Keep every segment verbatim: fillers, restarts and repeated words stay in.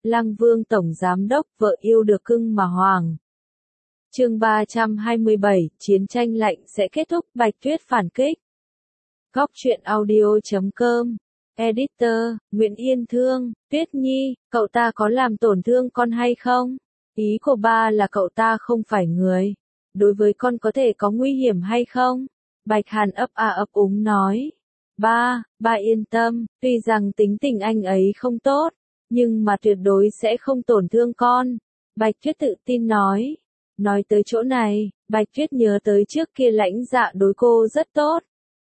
Lăng Vương Tổng Giám Đốc vợ yêu được cưng mà hoàng. Chương ba trăm hai mươi bảy, chiến tranh lạnh sẽ kết thúc, Bạch Tuyết phản kích. Góc truyện audio chấm com. Editor, Nguyễn Yên Thương, Tuyết Nhi, cậu ta có làm tổn thương con hay không? Ý của ba là cậu ta không phải người. Đối với con có thể có nguy hiểm hay không? Bạch Hàn ấp a ấp úng nói. Ba, ba yên tâm, tuy rằng tính tình anh ấy không tốt, nhưng mà tuyệt đối sẽ không tổn thương con. Bạch Tuyết tự tin nói. Nói tới chỗ này, Bạch Tuyết nhớ tới trước kia Lãnh Dạ đối cô rất tốt.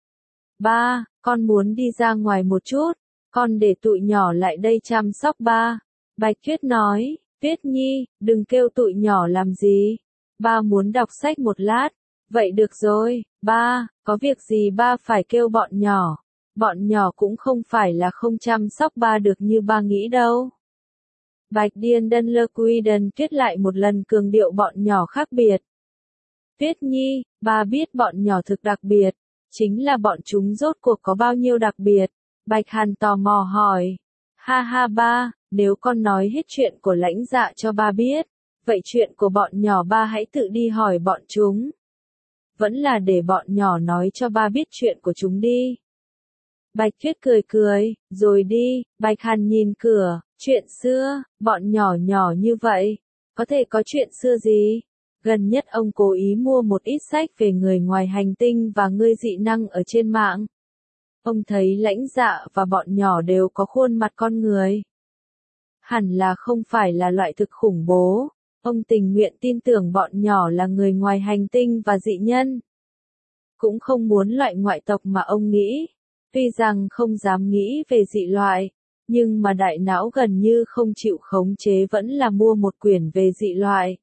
Ba, con muốn đi ra ngoài một chút, con để tụi nhỏ lại đây chăm sóc ba. Bạch Tuyết nói, Tuyết Nhi, đừng kêu tụi nhỏ làm gì. Ba muốn đọc sách một lát. Vậy được rồi, ba, có việc gì ba phải kêu bọn nhỏ. Bọn nhỏ cũng không phải là không chăm sóc ba được như ba nghĩ đâu. Bạch Điên Đân Lơ Quy Đần Tuyết lại một lần cường điệu bọn nhỏ khác biệt. Tuyết Nhi, ba biết bọn nhỏ thực đặc biệt, chính là bọn chúng rốt cuộc có bao nhiêu đặc biệt. Bạch Hàn tò mò hỏi. Ha ha ba, nếu con nói hết chuyện của Lãnh Dạ cho ba biết, vậy chuyện của bọn nhỏ ba hãy tự đi hỏi bọn chúng. Vẫn là để bọn nhỏ nói cho ba biết chuyện của chúng đi. Bạch Tuyết cười cười, rồi đi. Bạch Hàn nhìn cửa, chuyện xưa, bọn nhỏ nhỏ như vậy, có thể có chuyện xưa gì? Gần nhất ông cố ý mua một ít sách về người ngoài hành tinh và ngươi dị năng ở trên mạng. Ông thấy Lãnh Dạ và bọn nhỏ đều có khuôn mặt con người. Hẳn là không phải là loại thực khủng bố. Ông tình nguyện tin tưởng bọn nhỏ là người ngoài hành tinh và dị nhân. Cũng không muốn loại ngoại tộc mà ông nghĩ. Tuy rằng không dám nghĩ về dị loại, nhưng mà đại não gần như không chịu khống chế vẫn là mua một quyển về dị loại.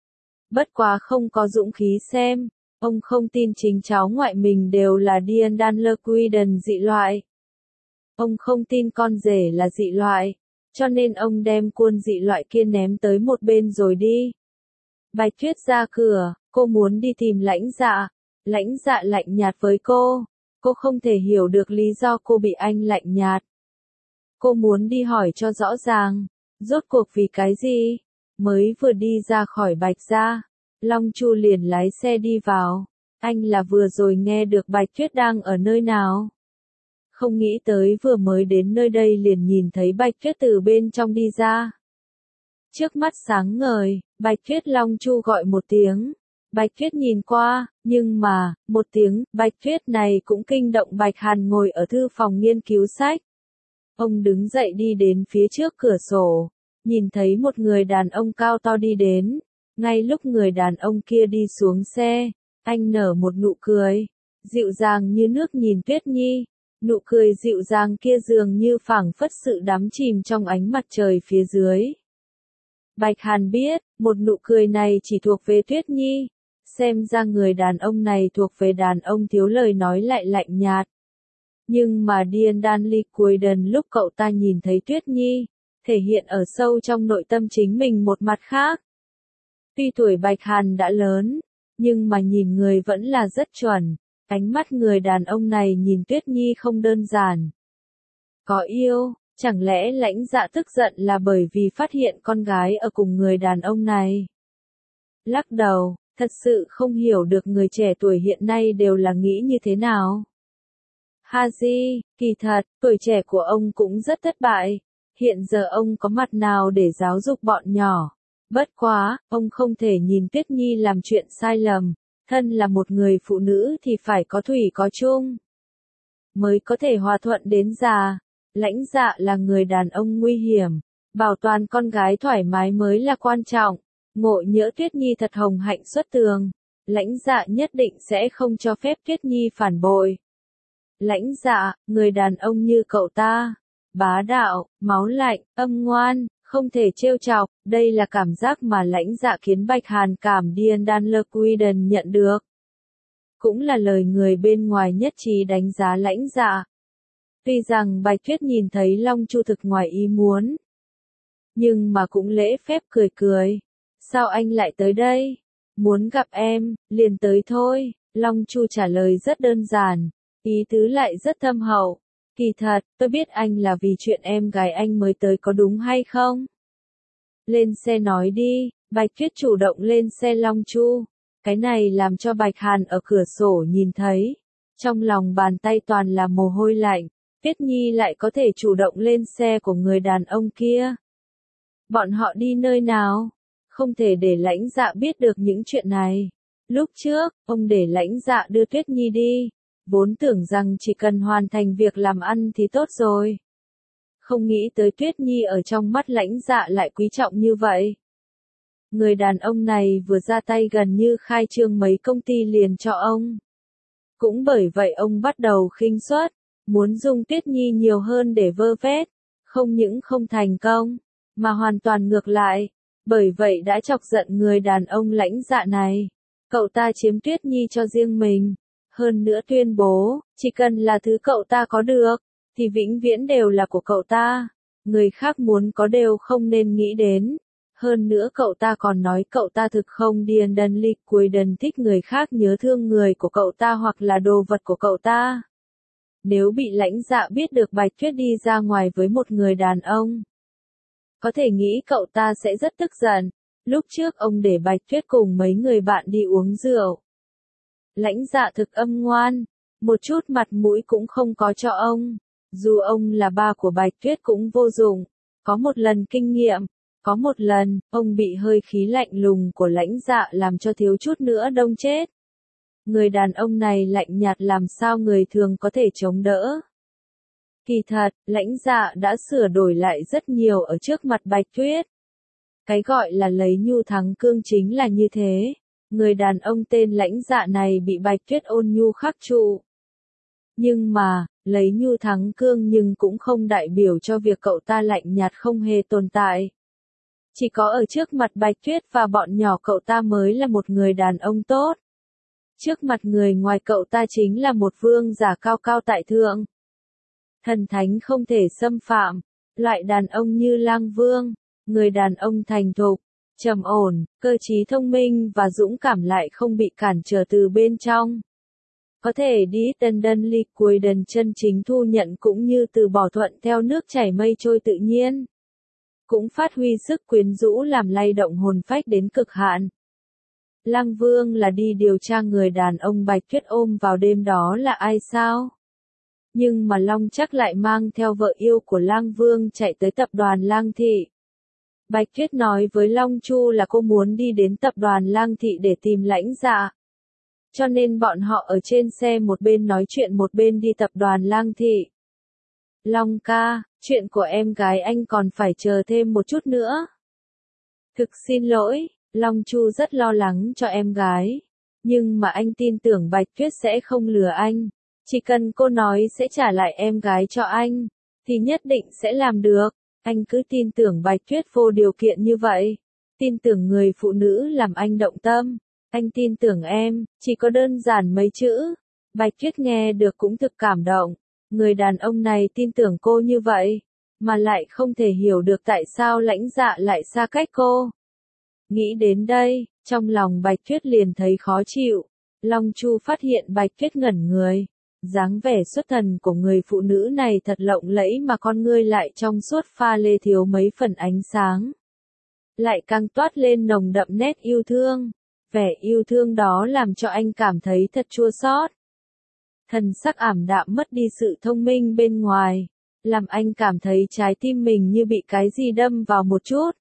Bất quá không có dũng khí xem, ông không tin chính cháu ngoại mình đều là Điên Đan Lơ Quy Đần dị loại. Ông không tin con rể là dị loại, cho nên ông đem cuốn dị loại kia ném tới một bên rồi đi. Bạch Tuyết ra cửa, cô muốn đi tìm Lãnh Dạ. Lãnh Dạ lạnh nhạt với cô. Cô không thể hiểu được lý do cô bị anh lạnh nhạt. Cô muốn đi hỏi cho rõ ràng, rốt cuộc vì cái gì? Mới vừa đi ra khỏi Bạch gia, Long Chu liền lái xe đi vào. Anh là vừa rồi nghe được Bạch Tuyết đang ở nơi nào? Không nghĩ tới vừa mới đến nơi đây liền nhìn thấy Bạch Tuyết từ bên trong đi ra. Trước mắt sáng ngời, Bạch Tuyết Long Chu gọi một tiếng. Bạch Tuyết nhìn qua, nhưng mà, một tiếng, Bạch Tuyết này cũng kinh động Bạch Hàn ngồi ở thư phòng nghiên cứu sách. Ông đứng dậy đi đến phía trước cửa sổ, nhìn thấy một người đàn ông cao to đi đến. Ngay lúc người đàn ông kia đi xuống xe, anh nở một nụ cười, dịu dàng như nước nhìn Tuyết Nhi. Nụ cười dịu dàng kia dường như phảng phất sự đắm chìm trong ánh mặt trời phía dưới. Bạch Hàn biết, một nụ cười này chỉ thuộc về Tuyết Nhi. Xem ra người đàn ông này thuộc về đàn ông thiếu lời nói lại lạnh nhạt. Nhưng mà Điên Đan Ly cuối đần lúc cậu ta nhìn thấy Tuyết Nhi, thể hiện ở sâu trong nội tâm chính mình một mặt khác. Tuy tuổi Bạch Hàn đã lớn, nhưng mà nhìn người vẫn là rất chuẩn. Ánh mắt người đàn ông này nhìn Tuyết Nhi không đơn giản. Có yêu, chẳng lẽ Lãnh Dạ tức giận là bởi vì phát hiện con gái ở cùng người đàn ông này? Lắc đầu, thật sự không hiểu được người trẻ tuổi hiện nay đều là nghĩ như thế nào. Haji, kỳ thật, tuổi trẻ của ông cũng rất thất bại. Hiện giờ ông có mặt nào để giáo dục bọn nhỏ. Bất quá, ông không thể nhìn Tuyết Nhi làm chuyện sai lầm. Thân là một người phụ nữ thì phải có thủy có chung, mới có thể hòa thuận đến già. Lãnh Dạ là người đàn ông nguy hiểm, bảo toàn con gái thoải mái mới là quan trọng. Ngộ nhỡ Tuyết Nhi thật hồng hạnh xuất tường, Lãnh Dạ nhất định sẽ không cho phép Tuyết Nhi phản bội. Lãnh Dạ, người đàn ông như cậu ta, bá đạo, máu lạnh, âm ngoan, không thể trêu chọc, đây là cảm giác mà Lãnh Dạ khiến Bạch Hàn cảm Điên Đan Lơ Quy Đần nhận được. Cũng là lời người bên ngoài nhất trí đánh giá Lãnh Dạ. Tuy rằng Bạch Tuyết nhìn thấy Long Chu thực ngoài ý muốn, nhưng mà cũng lễ phép cười cười. Sao anh lại tới đây? Muốn gặp em, liền tới thôi. Long Chu trả lời rất đơn giản, ý tứ lại rất thâm hậu. Kỳ thật, tôi biết anh là vì chuyện em gái anh mới tới có đúng hay không? Lên xe nói đi, Bạch Tuyết chủ động lên xe Long Chu. Cái này làm cho Bạch Hàn ở cửa sổ nhìn thấy. Trong lòng bàn tay toàn là mồ hôi lạnh. Tuyết Nhi lại có thể chủ động lên xe của người đàn ông kia. Bọn họ đi nơi nào? Không thể để Lãnh Dạ biết được những chuyện này. Lúc trước, ông để Lãnh Dạ đưa Tuyết Nhi đi. Vốn tưởng rằng chỉ cần hoàn thành việc làm ăn thì tốt rồi. Không nghĩ tới Tuyết Nhi ở trong mắt Lãnh Dạ lại quý trọng như vậy. Người đàn ông này vừa ra tay gần như khai trương mấy công ty liền cho ông. Cũng bởi vậy ông bắt đầu khinh suất, muốn dùng Tuyết Nhi nhiều hơn để vơ vét. Không những không thành công, mà hoàn toàn ngược lại. Bởi vậy đã chọc giận người đàn ông Lãnh Dạ này. Cậu ta chiếm Tuyết Nhi cho riêng mình. Hơn nữa tuyên bố, chỉ cần là thứ cậu ta có được, thì vĩnh viễn đều là của cậu ta. Người khác muốn có đều không nên nghĩ đến. Hơn nữa cậu ta còn nói cậu ta thực không điên đần lịch cuối đần thích người khác nhớ thương người của cậu ta hoặc là đồ vật của cậu ta. Nếu bị Lãnh Dạ biết được Bạch Tuyết đi ra ngoài với một người đàn ông, có thể nghĩ cậu ta sẽ rất tức giận. Lúc trước ông để Bạch Tuyết cùng mấy người bạn đi uống rượu. Lãnh Dạ thực âm ngoan, một chút mặt mũi cũng không có cho ông. Dù ông là ba của Bạch Tuyết cũng vô dụng. Có một lần kinh nghiệm, có một lần, ông bị hơi khí lạnh lùng của Lãnh Dạ làm cho thiếu chút nữa đông chết. Người đàn ông này lạnh nhạt làm sao người thường có thể chống đỡ. Kỳ thật, Lãnh Dạ đã sửa đổi lại rất nhiều ở trước mặt Bạch Tuyết. Cái gọi là lấy nhu thắng cương chính là như thế. Người đàn ông tên Lãnh Dạ này bị Bạch Tuyết ôn nhu khắc trụ. Nhưng mà, lấy nhu thắng cương nhưng cũng không đại biểu cho việc cậu ta lạnh nhạt không hề tồn tại. Chỉ có ở trước mặt Bạch Tuyết và bọn nhỏ cậu ta mới là một người đàn ông tốt. Trước mặt người ngoài cậu ta chính là một vương giả cao cao tại thượng. Thần thánh không thể xâm phạm, loại đàn ông như Lang Vương, người đàn ông thành thục, trầm ổn, cơ trí thông minh và dũng cảm lại không bị cản trở từ bên trong. Có thể đi tân đân ly cuối đần chân chính thu nhận cũng như từ bỏ thuận theo nước chảy mây trôi tự nhiên. Cũng phát huy sức quyến rũ làm lay động hồn phách đến cực hạn. Lang Vương là đi điều tra người đàn ông Bạch Tuyết ôm vào đêm đó là ai sao? Nhưng mà Long Chắc lại mang theo vợ yêu của Lang Vương chạy tới tập đoàn Lang Thị. Bạch Tuyết nói với Long Chu là cô muốn đi đến tập đoàn Lang Thị để tìm Lãnh Dạ. Cho nên bọn họ ở trên xe một bên nói chuyện một bên đi tập đoàn Lang Thị. Long ca, chuyện của em gái anh còn phải chờ thêm một chút nữa. Thực xin lỗi, Long Chu rất lo lắng cho em gái. Nhưng mà anh tin tưởng Bạch Tuyết sẽ không lừa anh. Chỉ cần cô nói sẽ trả lại em gái cho anh, thì nhất định sẽ làm được. Anh cứ tin tưởng Bạch Tuyết vô điều kiện như vậy. Tin tưởng người phụ nữ làm anh động tâm. Anh tin tưởng em, chỉ có đơn giản mấy chữ. Bạch Tuyết nghe được cũng thực cảm động. Người đàn ông này tin tưởng cô như vậy, mà lại không thể hiểu được tại sao Lãnh Dạ lại xa cách cô. Nghĩ đến đây, trong lòng Bạch Tuyết liền thấy khó chịu. Long Chu phát hiện Bạch Tuyết ngẩn người. Dáng vẻ xuất thần của người phụ nữ này thật lộng lẫy mà con ngươi lại trong suốt pha lê thiếu mấy phần ánh sáng. Lại càng toát lên nồng đậm nét yêu thương. Vẻ yêu thương đó làm cho anh cảm thấy thật chua xót. Thần sắc ảm đạm mất đi sự thông minh bên ngoài, làm anh cảm thấy trái tim mình như bị cái gì đâm vào một chút.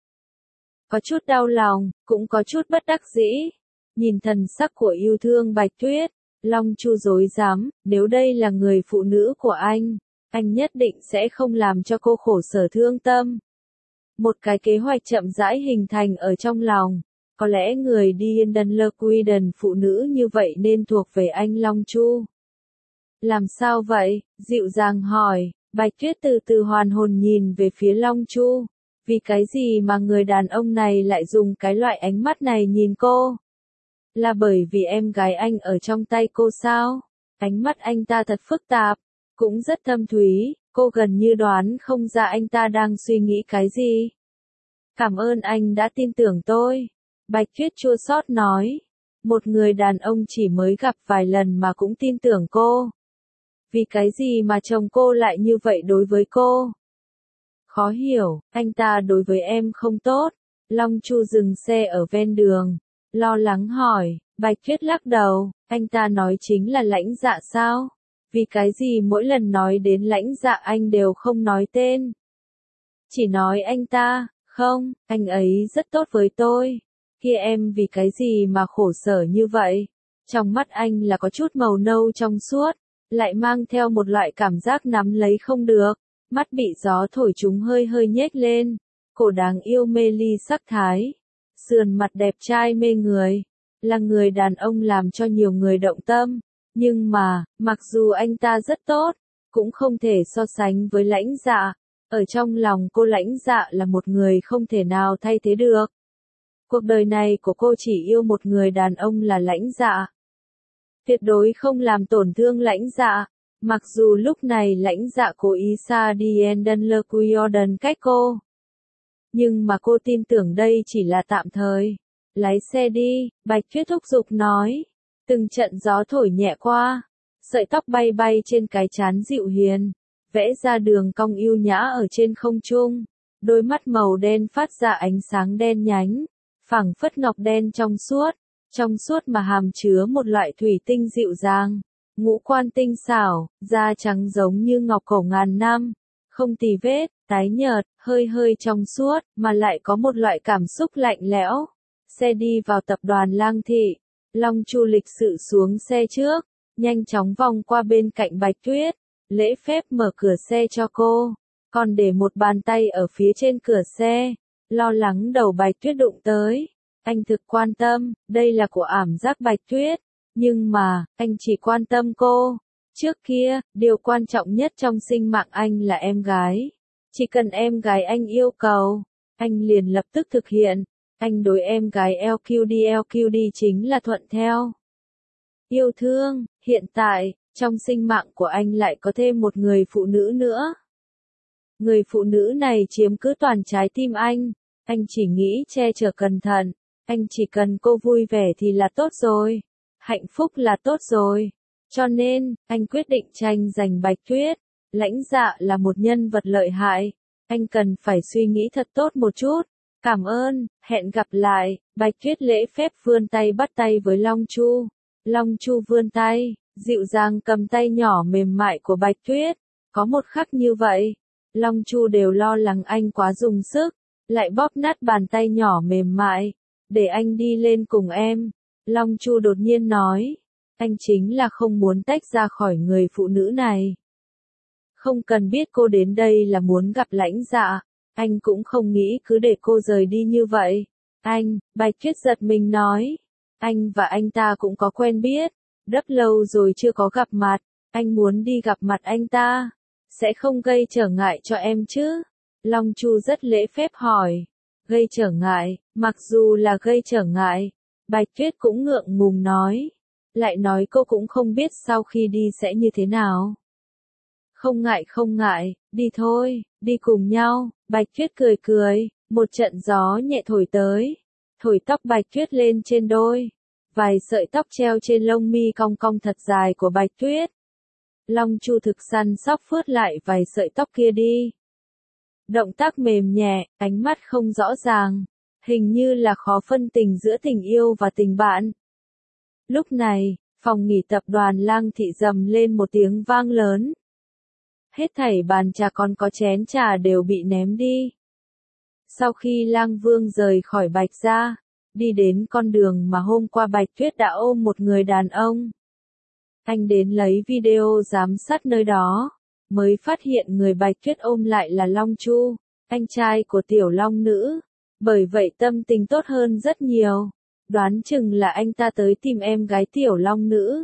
Có chút đau lòng, cũng có chút bất đắc dĩ. Nhìn thần sắc của yêu thương Bạch Tuyết, Long Chu rối rắm, nếu đây là người phụ nữ của anh, anh nhất định sẽ không làm cho cô khổ sở thương tâm. Một cái kế hoạch chậm rãi hình thành ở trong lòng. Có lẽ người điên đần lơ quy đần phụ nữ như vậy nên thuộc về anh Long Chu. Làm sao vậy? Dịu dàng hỏi. Bạch Tuyết từ từ hoàn hồn nhìn về phía Long Chu. Vì cái gì mà người đàn ông này lại dùng cái loại ánh mắt này nhìn cô? Là bởi vì em gái anh ở trong tay cô sao? Ánh mắt anh ta thật phức tạp, cũng rất thâm thúy, cô gần như đoán không ra anh ta đang suy nghĩ cái gì. Cảm ơn anh đã tin tưởng tôi. Bạch Tuyết chua xót nói. Một người đàn ông chỉ mới gặp vài lần mà cũng tin tưởng cô. Vì cái gì mà chồng cô lại như vậy đối với cô? Khó hiểu, anh ta đối với em không tốt. Long Chu dừng xe ở ven đường, lo lắng hỏi, Bạch Tuyết lắc đầu, anh ta nói chính là Lãnh Dạ sao? Vì cái gì mỗi lần nói đến Lãnh Dạ anh đều không nói tên? Chỉ nói anh ta, không, anh ấy rất tốt với tôi. Kia em vì cái gì mà khổ sở như vậy? Trong mắt anh là có chút màu nâu trong suốt, lại mang theo một loại cảm giác nắm lấy không được, mắt bị gió thổi chúng hơi hơi nhếch lên, cổ đáng yêu mê ly sắc thái, sườn mặt đẹp trai mê người, là người đàn ông làm cho nhiều người động tâm, nhưng mà, mặc dù anh ta rất tốt, cũng không thể so sánh với Lãnh Dạ, ở trong lòng cô Lãnh Dạ là một người không thể nào thay thế được. Cuộc đời này của cô chỉ yêu một người đàn ông là Lãnh Dạ. Tuyệt đối không làm tổn thương Lãnh Dạ, mặc dù lúc này Lãnh Dạ cố ý xa đi Enden Le Jordan cách cô. Nhưng mà cô tin tưởng đây chỉ là tạm thời. Lái xe đi, Bạch Tuyết thúc giục nói. Từng trận gió thổi nhẹ qua, sợi tóc bay bay trên cái trán dịu hiền, vẽ ra đường cong yêu nhã ở trên không trung, đôi mắt màu đen phát ra ánh sáng đen nhánh, phẳng phất ngọc đen trong suốt, trong suốt mà hàm chứa một loại thủy tinh dịu dàng, ngũ quan tinh xảo, da trắng giống như ngọc cổ ngàn năm, không tì vết, tái nhợt, hơi hơi trong suốt, mà lại có một loại cảm xúc lạnh lẽo. Xe đi vào tập đoàn Lang Thị, Long Chu lịch sự xuống xe trước, nhanh chóng vòng qua bên cạnh Bạch Tuyết, lễ phép mở cửa xe cho cô, còn để một bàn tay ở phía trên cửa xe, lo lắng đầu Bạch Tuyết đụng tới. Anh thực quan tâm, đây là của ảm giác Bạch Tuyết, nhưng mà, anh chỉ quan tâm cô. Trước kia, điều quan trọng nhất trong sinh mạng anh là em gái. Chỉ cần em gái anh yêu cầu, anh liền lập tức thực hiện. Anh đối em gái lờ quy đê lờ quy đê chính là thuận theo. Yêu thương, hiện tại, trong sinh mạng của anh lại có thêm một người phụ nữ nữa. Người phụ nữ này chiếm cứ toàn trái tim anh, anh chỉ nghĩ che chở cẩn thận, anh chỉ cần cô vui vẻ thì là tốt rồi, hạnh phúc là tốt rồi. Cho nên, anh quyết định tranh giành Bạch Tuyết. Lãnh Dạ là một nhân vật lợi hại, anh cần phải suy nghĩ thật tốt một chút. Cảm ơn, hẹn gặp lại. Bạch Tuyết lễ phép vươn tay bắt tay với Long Chu. Long Chu vươn tay, dịu dàng cầm tay nhỏ mềm mại của Bạch Tuyết. Có một khắc như vậy, Long Chu đều lo lắng anh quá dùng sức, lại bóp nát bàn tay nhỏ mềm mại. Để anh đi lên cùng em. Long Chu đột nhiên nói, anh chính là không muốn tách ra khỏi người phụ nữ này. Không cần biết cô đến đây là muốn gặp Lãnh Dạ, anh cũng không nghĩ cứ để cô rời đi như vậy. Anh, Bạch Tuyết giật mình nói, anh và anh ta cũng có quen biết, rất lâu rồi chưa có gặp mặt, anh muốn đi gặp mặt anh ta, sẽ không gây trở ngại cho em chứ? Long Chu rất lễ phép hỏi, gây trở ngại, mặc dù là gây trở ngại, Bạch Tuyết cũng ngượng ngùng nói, lại nói cô cũng không biết sau khi đi sẽ như thế nào. Không ngại không ngại, đi thôi, đi cùng nhau. Bạch Tuyết cười cười, một trận gió nhẹ thổi tới, thổi tóc Bạch Tuyết lên trên đôi, vài sợi tóc treo trên lông mi cong cong thật dài của Bạch Tuyết. Long Chu thực săn sóc phớt lại vài sợi tóc kia đi. Động tác mềm nhẹ, ánh mắt không rõ ràng, hình như là khó phân tình giữa tình yêu và tình bạn. Lúc này, phòng nghỉ tập đoàn Lang Thị rầm lên một tiếng vang lớn. Hết thảy bàn trà còn có chén trà đều bị ném đi. Sau khi Lang Vương rời khỏi Bạch gia, đi đến con đường mà hôm qua Bạch Tuyết đã ôm một người đàn ông. Anh đến lấy video giám sát nơi đó, mới phát hiện người Bạch Tuyết ôm lại là Long Chu, anh trai của Tiểu Long Nữ. Bởi vậy tâm tình tốt hơn rất nhiều, đoán chừng là anh ta tới tìm em gái Tiểu Long Nữ.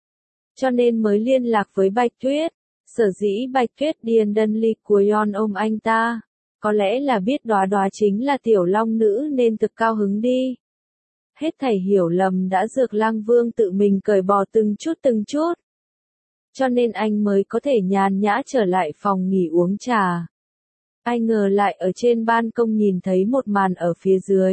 Cho nên mới liên lạc với Bạch Tuyết. Sở dĩ Bạch Tuyết điên đơn ly của Yon ôm anh ta, có lẽ là biết Đóa Đóa chính là Tiểu Long Nữ nên thực cao hứng đi. Hết thảy hiểu lầm đã dược Lang Vương tự mình cởi bỏ từng chút từng chút. Cho nên anh mới có thể nhàn nhã trở lại phòng nghỉ uống trà. Ai ngờ lại ở trên ban công nhìn thấy một màn ở phía dưới.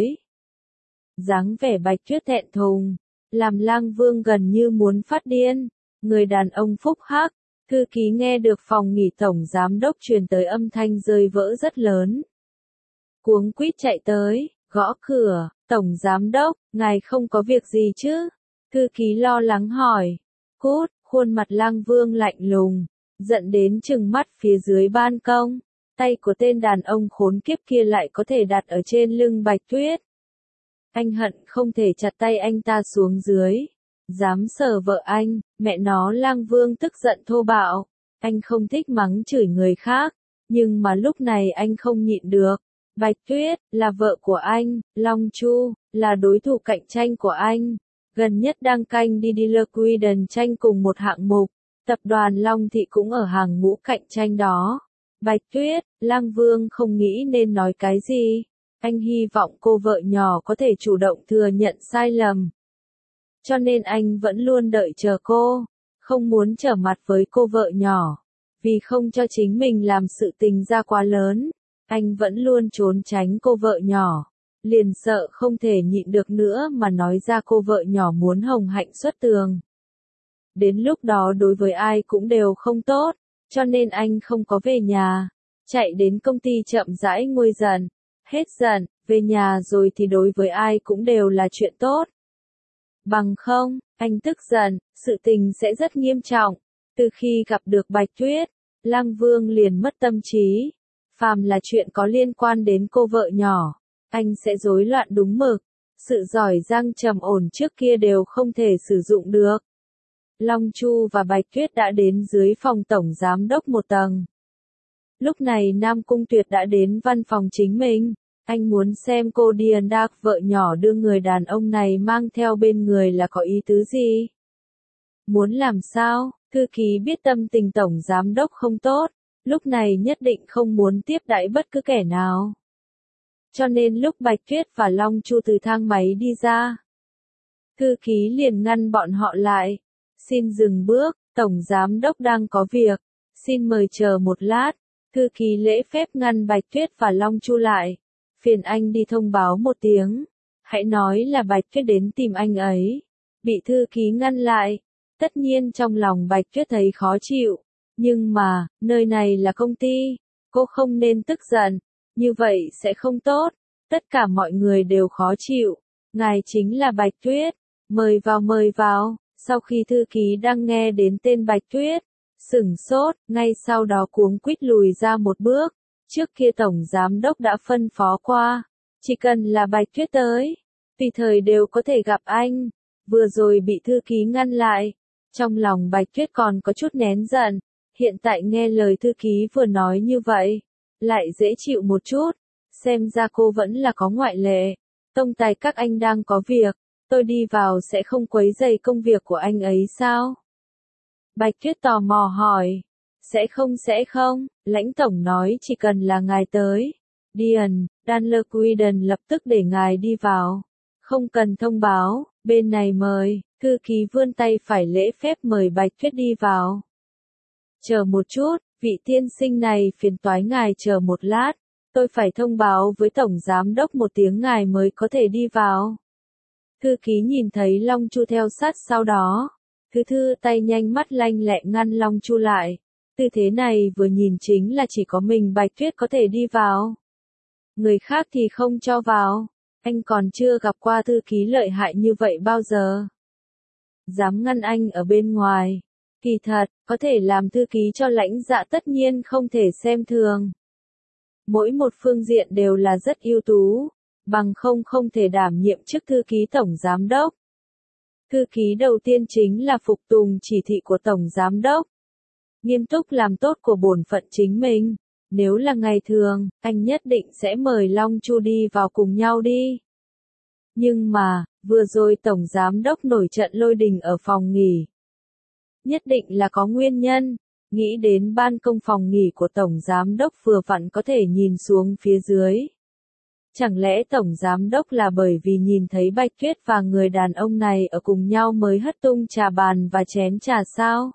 Dáng vẻ Bạch Tuyết thẹn thùng, làm Lang Vương gần như muốn phát điên. Người đàn ông phúc hắc. Thư ký nghe được phòng nghỉ tổng giám đốc truyền tới âm thanh rơi vỡ rất lớn. Cuống quýt chạy tới, Gõ cửa, Tổng Giám Đốc, ngài không có việc gì chứ? Thư ký lo lắng hỏi. Cút, khuôn mặt Lăng Vương lạnh lùng, giận đến trừng mắt phía dưới ban công. Tay của tên đàn ông khốn kiếp kia lại có thể đặt ở trên lưng Bạch Tuyết. Anh hận không thể chặt tay anh ta xuống dưới. Dám sờ vợ anh, mẹ nó. Lăng Vương tức giận thô bạo. Anh không thích mắng chửi người khác, nhưng mà lúc này anh không nhịn được. Bạch Tuyết, là vợ của anh, Long Chu, là đối thủ cạnh tranh của anh. Gần nhất đang canh đi Dealer Quiden tranh cùng một hạng mục. Tập đoàn Long Thị cũng ở hàng ngũ cạnh tranh đó. Bạch Tuyết, Lăng Vương không nghĩ nên nói cái gì. Anh hy vọng cô vợ nhỏ có thể chủ động thừa nhận sai lầm. Cho nên anh vẫn luôn đợi chờ cô. Không muốn trở mặt với cô vợ nhỏ. Vì không cho chính mình làm sự tình ra quá lớn. Anh vẫn luôn trốn tránh cô vợ nhỏ. Liền sợ không thể nhịn được nữa mà nói ra cô vợ nhỏ muốn Hồng Hạnh xuất tường. Đến lúc đó đối với ai cũng đều không tốt. Cho nên anh không có về nhà. Chạy đến công ty chậm rãi nguôi dần. Hết dần, về nhà rồi thì đối với ai cũng đều là chuyện tốt. Bằng không, anh tức giận, sự tình sẽ rất nghiêm trọng. Từ khi gặp được Bạch Tuyết, Lăng Vương liền mất tâm trí. Phàm là chuyện có liên quan đến cô vợ nhỏ, anh sẽ rối loạn đúng mực. Sự giỏi giang trầm ổn trước kia đều không thể sử dụng được. Long Chu và Bạch Tuyết đã đến dưới phòng tổng giám đốc một tầng. Lúc này Nam Cung Tuyệt đã đến văn phòng chính mình. Anh muốn xem cô Điền Đạc vợ nhỏ đưa người đàn ông này mang theo bên người là có ý tứ gì. Muốn làm sao? Thư ký biết tâm tình tổng giám đốc không tốt. Lúc này nhất định không muốn tiếp đãi bất cứ kẻ nào. Cho nên lúc Bạch Tuyết và Long Chu từ thang máy đi ra, thư ký liền ngăn bọn họ lại. Xin dừng bước, tổng giám đốc đang có việc. Xin mời chờ một lát. Thư ký lễ phép ngăn Bạch Tuyết và Long Chu lại. Phiền anh đi thông báo một tiếng. Hãy nói là Bạch Tuyết đến tìm anh ấy. Bị thư ký ngăn lại. Tất nhiên trong lòng Bạch Tuyết thấy khó chịu. Nhưng mà, nơi này là công ty. Cô không nên tức giận. Như vậy sẽ không tốt. Tất cả mọi người đều khó chịu. Ngài chính là Bạch Tuyết. Mời vào mời vào. Sau khi thư ký đang nghe đến tên Bạch Tuyết, sửng sốt, ngay sau đó cuống quýt lùi ra một bước. Trước kia tổng giám đốc đã phân phó qua. Chỉ cần là Bạch Tuyết tới, tùy thời đều có thể gặp anh. Vừa rồi bị thư ký ngăn lại. Trong lòng Bạch Tuyết còn có chút nén giận. Hiện tại nghe lời thư ký vừa nói như vậy, lại dễ chịu một chút. Xem ra cô vẫn là có ngoại lệ. Tông tài các anh đang có việc. Tôi đi vào sẽ không quấy rầy công việc của anh ấy sao? Bạch Tuyết tò mò hỏi. Sẽ không sẽ không, lãnh tổng nói chỉ cần là ngài tới. Điền, Dealer Quiden lập tức để ngài đi vào. Không cần thông báo, bên này mời. Thư ký vươn tay phải lễ phép mời Bạch Tuyết đi vào. Chờ một chút, vị tiên sinh này phiền toái ngài chờ một lát. Tôi phải thông báo với tổng giám đốc một tiếng ngài mới có thể đi vào. Thư ký nhìn thấy Long Chu theo sát sau đó. Thư thư tay nhanh mắt lanh lẹ ngăn Long Chu lại. Tư thế này vừa nhìn chính là chỉ có mình Bạch Tuyết có thể đi vào. Người khác thì không cho vào. Anh còn chưa gặp qua thư ký lợi hại như vậy bao giờ. Dám ngăn anh ở bên ngoài. Kỳ thật, có thể làm thư ký cho lãnh dạ tất nhiên không thể xem thường. Mỗi một phương diện đều là rất ưu tú. Bằng không không thể đảm nhiệm chức thư ký tổng giám đốc. Thư ký đầu tiên chính là phục tùng chỉ thị của tổng giám đốc. Nghiêm túc làm tốt của bổn phận chính mình. Nếu là ngày thường, anh nhất định sẽ mời Long Chu đi vào cùng nhau đi. Nhưng mà, vừa rồi tổng giám đốc nổi trận lôi đình ở phòng nghỉ. Nhất định là có nguyên nhân. Nghĩ đến ban công phòng nghỉ của tổng giám đốc vừa vặn có thể nhìn xuống phía dưới. Chẳng lẽ tổng giám đốc là bởi vì nhìn thấy Bạch Tuyết và người đàn ông này ở cùng nhau mới hất tung trà bàn và chén trà sao?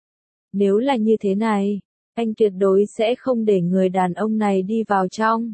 Nếu là như thế này, anh tuyệt đối sẽ không để người đàn ông này đi vào trong.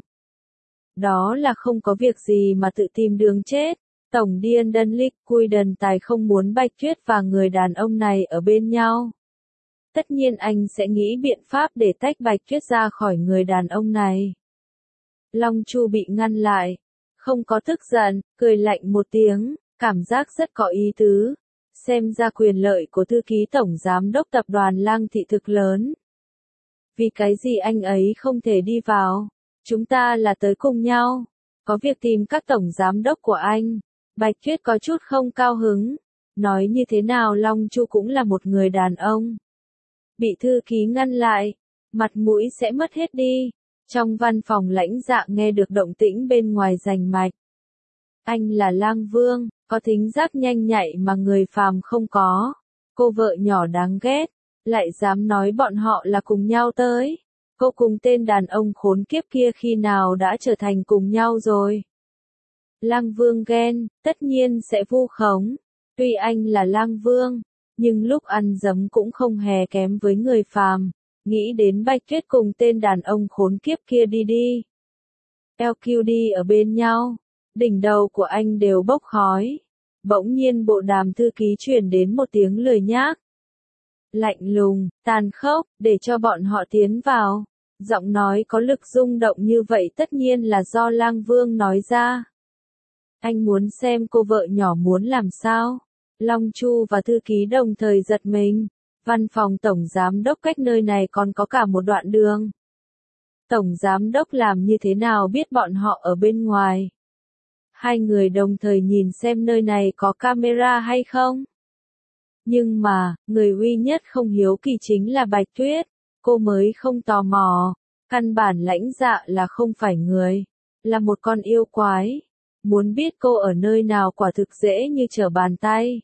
Đó là không có việc gì mà tự tìm đường chết. Tổng điên đân lịch cùi đần tài không muốn Bạch Tuyết và người đàn ông này ở bên nhau. Tất nhiên anh sẽ nghĩ biện pháp để tách Bạch Tuyết ra khỏi người đàn ông này. Long Chu bị ngăn lại. Không có tức giận, cười lạnh một tiếng, cảm giác rất có ý tứ. Xem ra quyền lợi của thư ký tổng giám đốc tập đoàn Lang Thị thực lớn. Vì cái gì anh ấy không thể đi vào? Chúng ta là tới cùng nhau. Có việc tìm các tổng giám đốc của anh. Bạch Tuyết có chút không cao hứng. Nói như thế nào Long Chu cũng là một người đàn ông. Bị thư ký ngăn lại. Mặt mũi sẽ mất hết đi. Trong văn phòng Lãnh Dạ nghe được động tĩnh bên ngoài rành mạch. Anh là Lang Vương, có thính giác nhanh nhạy mà người phàm không có. Cô vợ nhỏ đáng ghét, lại dám nói bọn họ là cùng nhau tới. Cô cùng tên đàn ông khốn kiếp kia khi nào đã trở thành cùng nhau rồi. Lang Vương ghen, tất nhiên sẽ vu khống. Tuy anh là Lang Vương, nhưng lúc ăn dấm cũng không hề kém với người phàm. Nghĩ đến Bạch Tuyết cùng tên đàn ông khốn kiếp kia đi đi. lờ quy đê ở bên nhau, đỉnh đầu của anh đều bốc khói. Bỗng nhiên bộ đàm thư ký truyền đến một tiếng lười nhác. Lạnh lùng, tàn khốc, để cho bọn họ tiến vào. Giọng nói có lực rung động như vậy tất nhiên là do Lang Vương nói ra. Anh muốn xem cô vợ nhỏ muốn làm sao? Long Chu và thư ký đồng thời giật mình. Văn phòng tổng giám đốc cách nơi này còn có cả một đoạn đường. Tổng giám đốc làm như thế nào biết bọn họ ở bên ngoài? Hai người đồng thời nhìn xem nơi này có camera hay không? Nhưng mà, người duy nhất không hiếu kỳ chính là Bạch Tuyết. Cô mới không tò mò. Căn bản Lãnh Dạ là không phải người. Là một con yêu quái. Muốn biết cô ở nơi nào quả thực dễ như trở bàn tay.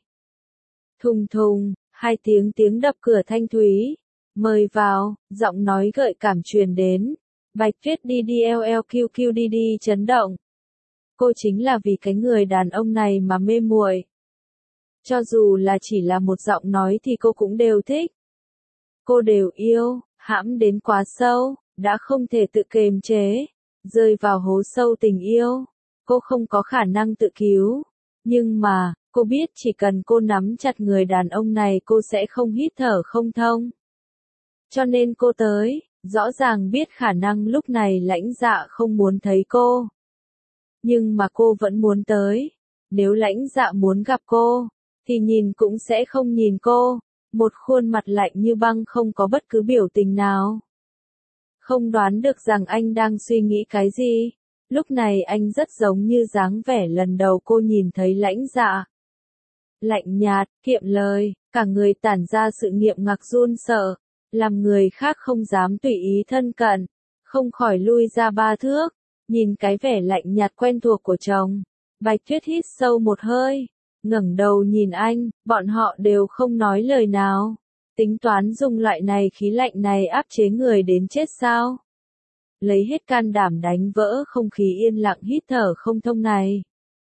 Thùng thùng. Hai tiếng tiếng đập cửa thanh thúy. Mời vào, giọng nói gợi cảm truyền đến. Bạch Tuyết đi đi lờ quy quy đi đi chấn động. Cô chính là vì cái người đàn ông này mà mê muội. Cho dù là chỉ là một giọng nói thì cô cũng đều thích. Cô đều yêu, hãm đến quá sâu, đã không thể tự kiềm chế. Rơi vào hố sâu tình yêu. Cô không có khả năng tự cứu. Nhưng mà, cô biết chỉ cần cô nắm chặt người đàn ông này cô sẽ không hít thở không thông. Cho nên cô tới, rõ ràng biết khả năng lúc này Lãnh Dạ không muốn thấy cô. Nhưng mà cô vẫn muốn tới. Nếu Lãnh Dạ muốn gặp cô, thì nhìn cũng sẽ không nhìn cô. Một khuôn mặt lạnh như băng không có bất cứ biểu tình nào. Không đoán được rằng anh đang suy nghĩ cái gì. Lúc này anh rất giống như dáng vẻ lần đầu cô nhìn thấy Lãnh Dạ. Lạnh nhạt, kiệm lời, cả người tản ra sự nghiệm ngạc run sợ, làm người khác không dám tùy ý thân cận, không khỏi lui ra ba thước, nhìn cái vẻ lạnh nhạt quen thuộc của chồng. Bạch Tuyết hít sâu một hơi, ngẩng đầu nhìn anh, bọn họ đều không nói lời nào. Tính toán dùng loại này khí lạnh này áp chế người đến chết sao? Lấy hết can đảm đánh vỡ không khí yên lặng hít thở không thông này.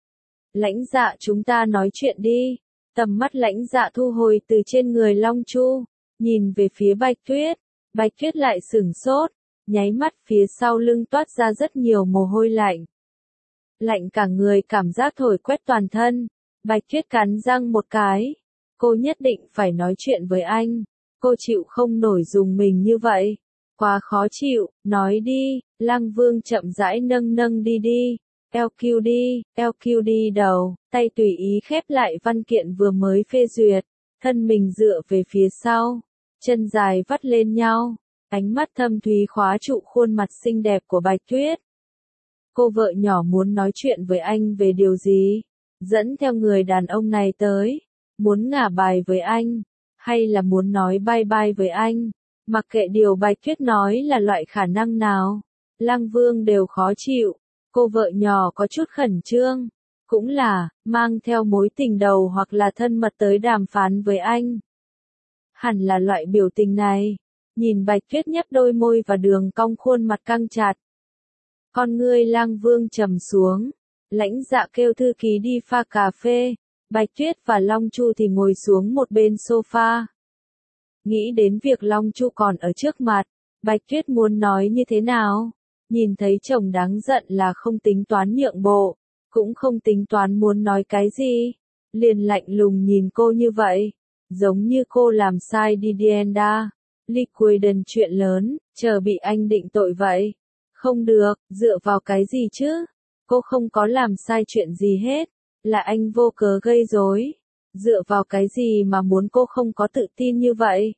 Lãnh Dạ chúng ta nói chuyện đi. Tầm mắt Lãnh Dạ thu hồi từ trên người Long Chu, nhìn về phía Bạch Tuyết. Bạch Tuyết lại sửng sốt, nháy mắt phía sau lưng toát ra rất nhiều mồ hôi lạnh. Lạnh cả người cảm giác thổi quét toàn thân. Bạch Tuyết cắn răng một cái. Cô nhất định phải nói chuyện với anh. Cô chịu không nổi dùng mình như vậy. Quá khó chịu, nói đi. Lang Vương chậm rãi nâng nâng đi đi. lờ quy đê, lờ quy đê đầu, tay tùy ý khép lại văn kiện vừa mới phê duyệt, thân mình dựa về phía sau, chân dài vắt lên nhau, ánh mắt thâm thúy khóa trụ khuôn mặt xinh đẹp của Bạch Tuyết. Cô vợ nhỏ muốn nói chuyện với anh về điều gì? Dẫn theo người đàn ông này tới, muốn ngả bài với anh, hay là muốn nói bye bye với anh? Mặc kệ điều Bạch Tuyết nói là loại khả năng nào, Lang Vương đều khó chịu. Cô vợ nhỏ có chút khẩn trương, cũng là, mang theo mối tình đầu hoặc là thân mật tới đàm phán với anh. Hẳn là loại biểu tình này, nhìn Bạch Tuyết nhấp đôi môi và đường cong khuôn mặt căng chặt. Con ngươi Lang Vương trầm xuống, Lãnh Dạ kêu thư ký đi pha cà phê, Bạch Tuyết và Long Chu thì ngồi xuống một bên sofa. Nghĩ đến việc Long Chu còn ở trước mặt, Bạch Tuyết muốn nói như thế nào? Nhìn thấy chồng đáng giận là không tính toán nhượng bộ, cũng không tính toán muốn nói cái gì, liền lạnh lùng nhìn cô như vậy, giống như cô làm sai Didienda, Liquiden chuyện lớn, chờ bị anh định tội vậy. Không được, dựa vào cái gì chứ? cô không có làm sai chuyện gì hết, là anh vô cớ gây rối. Dựa vào cái gì mà muốn cô không có tự tin như vậy?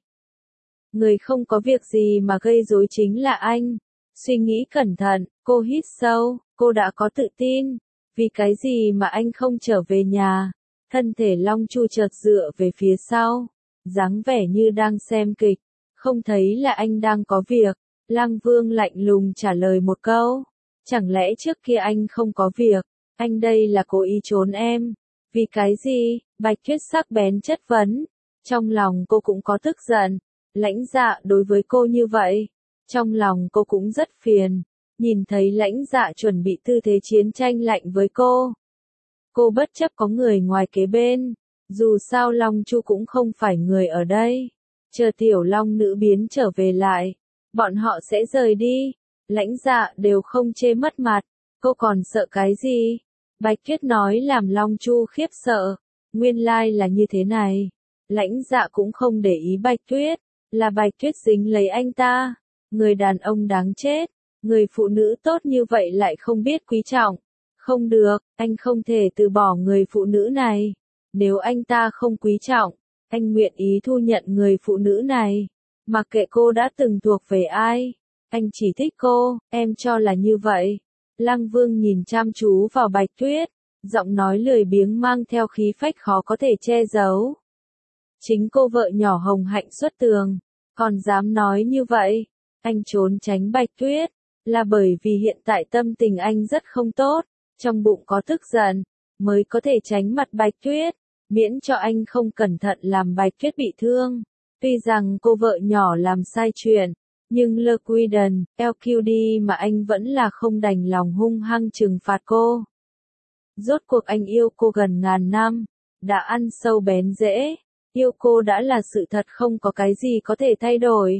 Người không có việc gì mà gây rối chính là anh. Suy nghĩ cẩn thận, cô hít sâu, cô đã có tự tin. Vì cái gì mà anh không trở về nhà? Thân thể Long Chu chợt dựa về phía sau, dáng vẻ như đang xem kịch, không thấy là anh đang có việc. Lăng Vương lạnh lùng trả lời một câu. Chẳng lẽ trước kia anh không có việc? Anh đây là cố ý trốn em. Vì cái gì? Bạch Tuyết sắc bén chất vấn. Trong lòng cô cũng có tức giận. Lãnh Dạ đối với cô như vậy, trong lòng cô cũng rất phiền. Nhìn thấy Lãnh Dạ chuẩn bị tư thế chiến tranh lạnh với cô, cô bất chấp có người ngoài kế bên. Dù sao Long Chu cũng không phải người ở đây. Chờ tiểu Long nữ biến trở về lại, bọn họ sẽ rời đi. Lãnh Dạ đều không chê mất mặt. Cô còn sợ cái gì? Bạch Tuyết nói làm Long Chu khiếp sợ. Nguyên lai là như thế này. Lãnh Dạ cũng không để ý Bạch Tuyết. Là Bạch Tuyết dính lấy anh ta. Người đàn ông đáng chết. Người phụ nữ tốt như vậy lại không biết quý trọng. Không được, anh không thể từ bỏ người phụ nữ này. Nếu anh ta không quý trọng, anh nguyện ý thu nhận người phụ nữ này. Mặc kệ cô đã từng thuộc về ai, anh chỉ thích cô, em cho là như vậy. Lăng Vương nhìn chăm chú vào Bạch Tuyết, giọng nói lười biếng mang theo khí phách khó có thể che giấu. Chính cô vợ nhỏ hồng hạnh xuất tường, còn dám nói như vậy. Anh trốn tránh Bạch Tuyết, là bởi vì hiện tại tâm tình anh rất không tốt, trong bụng có tức giận, mới có thể tránh mặt Bạch Tuyết, miễn cho anh không cẩn thận làm Bạch Tuyết bị thương. Tuy rằng cô vợ nhỏ làm sai chuyện, nhưng Le Quiden, lờ quy đê mà anh vẫn là không đành lòng hung hăng trừng phạt cô. Rốt cuộc anh yêu cô gần ngàn năm, đã ăn sâu bén rễ, yêu cô đã là sự thật không có cái gì có thể thay đổi.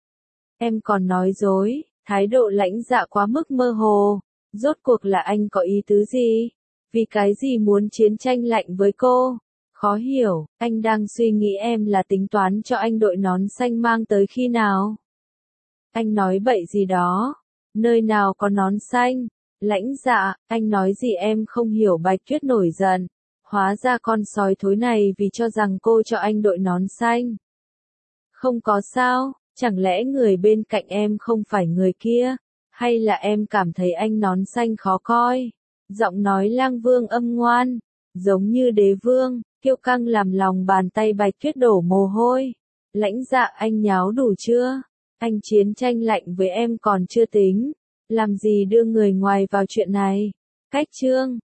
Em còn nói dối, thái độ Lãnh Dạ quá mức mơ hồ. Rốt cuộc là anh có ý tứ gì? Vì cái gì muốn chiến tranh lạnh với cô? Khó hiểu, anh đang suy nghĩ em là tính toán cho anh đội nón xanh mang tới khi nào? Anh nói bậy gì đó? Nơi nào có nón xanh? Lãnh Dạ, anh nói gì em không hiểu. Bạch Tuyết nổi giận. Hóa ra con sói thối này vì cho rằng cô cho anh đội nón xanh. Không có sao, chẳng lẽ người bên cạnh em không phải người kia? Hay là em cảm thấy anh nón xanh khó coi? Giọng nói Lang Vương âm ngoan, giống như đế vương, kiêu căng làm lòng bàn tay Bạch Tuyết đổ mồ hôi. Lãnh Dạ, anh nháo đủ chưa? Anh chiến tranh lạnh với em còn chưa tính, làm gì đưa người ngoài vào chuyện này? Cách chương